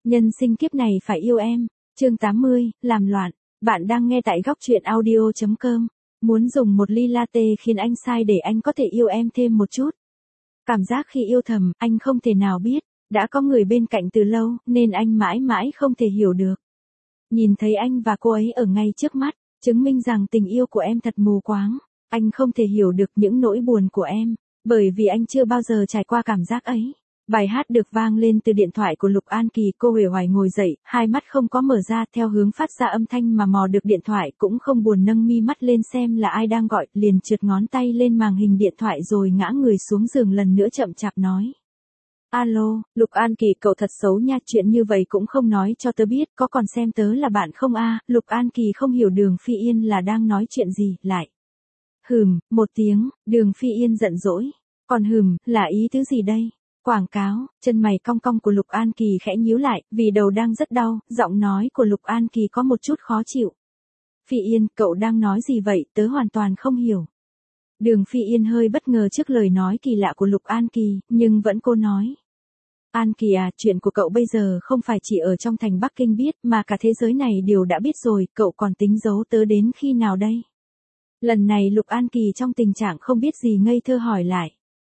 Nhân sinh kiếp này phải yêu em. Chương 80, làm loạn. Bạn đang nghe tại góc truyện audio.com. Muốn dùng một ly latte khiến anh sai để anh có thể yêu em thêm một chút. Cảm giác khi yêu thầm, anh không thể nào biết. Đã có người bên cạnh từ lâu, nên anh mãi mãi không thể hiểu được. Nhìn thấy anh và cô ấy ở ngay trước mắt, chứng minh rằng tình yêu của em thật mù quáng. Anh không thể hiểu được những nỗi buồn của em, bởi vì anh chưa bao giờ trải qua cảm giác ấy. Bài hát được vang lên từ điện thoại của Lục An Kỳ, cô uể oải ngồi dậy, hai mắt không có mở ra theo hướng phát ra âm thanh mà mò được điện thoại, cũng không buồn nâng mi mắt lên xem là ai đang gọi, liền trượt ngón tay lên màn hình điện thoại rồi ngã người xuống giường lần nữa chậm chạp nói. Alo, Lục An Kỳ, cậu thật xấu nha, chuyện như vậy cũng không nói cho tớ biết, có còn xem tớ là bạn không a? Lục An Kỳ không hiểu Đường Phi Yên là đang nói chuyện gì, lại. Một tiếng, Đường Phi Yên giận dỗi. Còn là ý tứ gì đây? Quảng cáo, chân mày cong cong của Lục An Kỳ khẽ nhíu lại, vì đầu đang rất đau, giọng nói của Lục An Kỳ có một chút khó chịu. Phi Yên, cậu đang nói gì vậy, tớ hoàn toàn không hiểu. Đường Phi Yên hơi bất ngờ trước lời nói kỳ lạ của Lục An Kỳ, nhưng vẫn cô nói. An Kỳ à, chuyện của cậu bây giờ không phải chỉ ở trong thành Bắc Kinh biết, mà cả thế giới này đều đã biết rồi, cậu còn tính giấu tớ đến khi nào đây? Lần này Lục An Kỳ trong tình trạng không biết gì ngây thơ hỏi lại.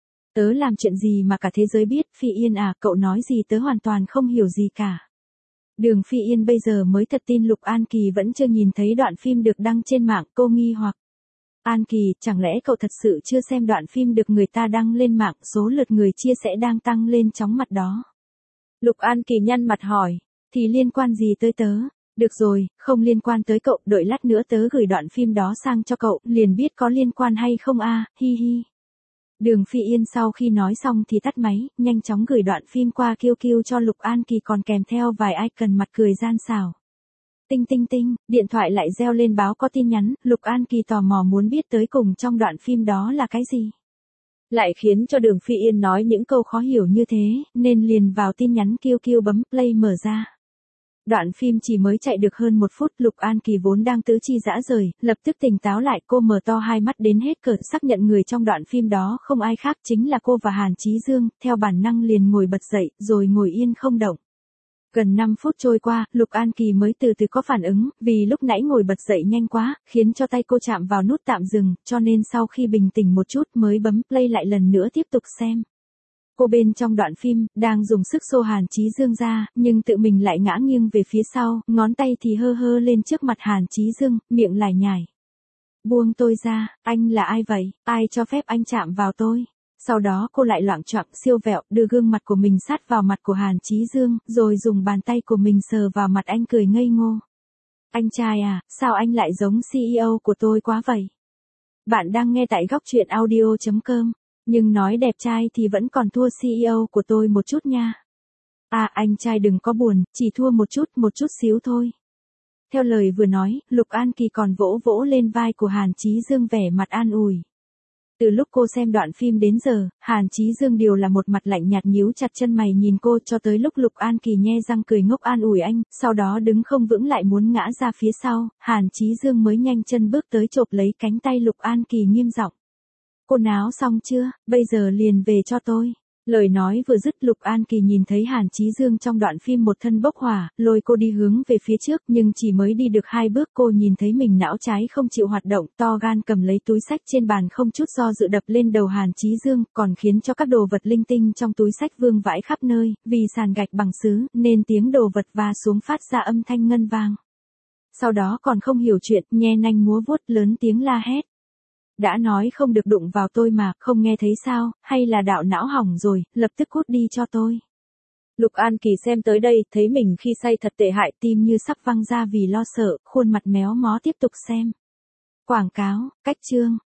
Tớ làm chuyện gì mà cả thế giới biết, Phi Yên à, cậu nói gì tớ hoàn toàn không hiểu gì cả. Đường Phi Yên bây giờ mới thật tin Lục An Kỳ vẫn chưa nhìn thấy đoạn phim được đăng trên mạng, cô nghi hoặc. An Kỳ, chẳng lẽ cậu thật sự chưa xem đoạn phim được người ta đăng lên mạng, số lượt người chia sẻ đang tăng lên chóng mặt đó? Lục An Kỳ nhăn mặt hỏi, thì liên quan gì tới tớ? Được rồi, không liên quan tới cậu, đợi lát nữa tớ gửi đoạn phim đó sang cho cậu, liền biết có liên quan hay không a, hi hi. Đường Phi Yên sau khi nói xong thì tắt máy, nhanh chóng gửi đoạn phim qua QQ cho Lục An Kỳ còn kèm theo vài icon mặt cười gian xảo. Tinh tinh tinh, điện thoại lại reo lên báo có tin nhắn, Lục An Kỳ tò mò muốn biết tới cùng trong đoạn phim đó là cái gì. Lại khiến cho Đường Phi Yên nói những câu khó hiểu như thế, nên liền vào tin nhắn QQ bấm play mở ra. Đoạn phim chỉ mới chạy được hơn 1 phút, Lục An Kỳ vốn đang tứ chi rã rời, lập tức tỉnh táo lại, cô mở to hai mắt đến hết cỡ, xác nhận người trong đoạn phim đó không ai khác chính là cô và Hàn Chí Dương, theo bản năng liền ngồi bật dậy, rồi ngồi yên không động. Gần 5 phút trôi qua, Lục An Kỳ mới từ từ có phản ứng, vì lúc nãy ngồi bật dậy nhanh quá, khiến cho tay cô chạm vào nút tạm dừng, cho nên sau khi bình tĩnh một chút mới bấm play lại lần nữa tiếp tục xem. Cô bên trong đoạn phim, đang dùng sức xô Hàn Chí Dương ra, nhưng tự mình lại ngã nghiêng về phía sau, ngón tay thì hơ hơ lên trước mặt Hàn Chí Dương, miệng lải nhải. Buông tôi ra, anh là ai vậy, ai cho phép anh chạm vào tôi? Sau đó cô lại loạng choạng siêu vẹo, đưa gương mặt của mình sát vào mặt của Hàn Chí Dương, rồi dùng bàn tay của mình sờ vào mặt anh cười ngây ngô. Anh trai à, sao anh lại giống CEO của tôi quá vậy? Bạn đang nghe tại góc truyện audio.com. Nhưng nói đẹp trai thì vẫn còn thua CEO của tôi một chút nha. À, anh trai đừng có buồn, chỉ thua một chút xíu thôi. Theo lời vừa nói, Lục An Kỳ còn vỗ vỗ lên vai của Hàn Chí Dương vẻ mặt an ủi. Từ lúc cô xem đoạn phim đến giờ, Hàn Chí Dương đều là một mặt lạnh nhạt nhíu chặt chân mày nhìn cô cho tới lúc Lục An Kỳ nhe răng cười ngốc an ủi anh, sau đó đứng không vững lại muốn ngã ra phía sau, Hàn Chí Dương mới nhanh chân bước tới chộp lấy cánh tay Lục An Kỳ nghiêm giọng. Cô náo xong chưa, bây giờ liền về cho tôi. Lời nói vừa dứt, Lục An Kỳ nhìn thấy Hàn Chí Dương trong đoạn phim một thân bốc hỏa, lôi cô đi hướng về phía trước, nhưng chỉ mới đi được 2 bước cô nhìn thấy mình não trái không chịu hoạt động, to gan cầm lấy túi xách trên bàn không chút do dự đập lên đầu Hàn Chí Dương, còn khiến cho các đồ vật linh tinh trong túi xách vương vãi khắp nơi, vì sàn gạch bằng sứ, nên tiếng đồ vật va xuống phát ra âm thanh ngân vang. Sau đó còn không hiểu chuyện, nhe nanh múa vuốt lớn tiếng la hét. Đã nói không được đụng vào tôi mà, không nghe thấy sao, hay là đạo não hỏng rồi, lập tức cút đi cho tôi. Lục An Kỳ xem tới đây, thấy mình khi say thật tệ hại, tim như sắp văng ra vì lo sợ, khuôn mặt méo mó tiếp tục xem. Quảng cáo, cách chương,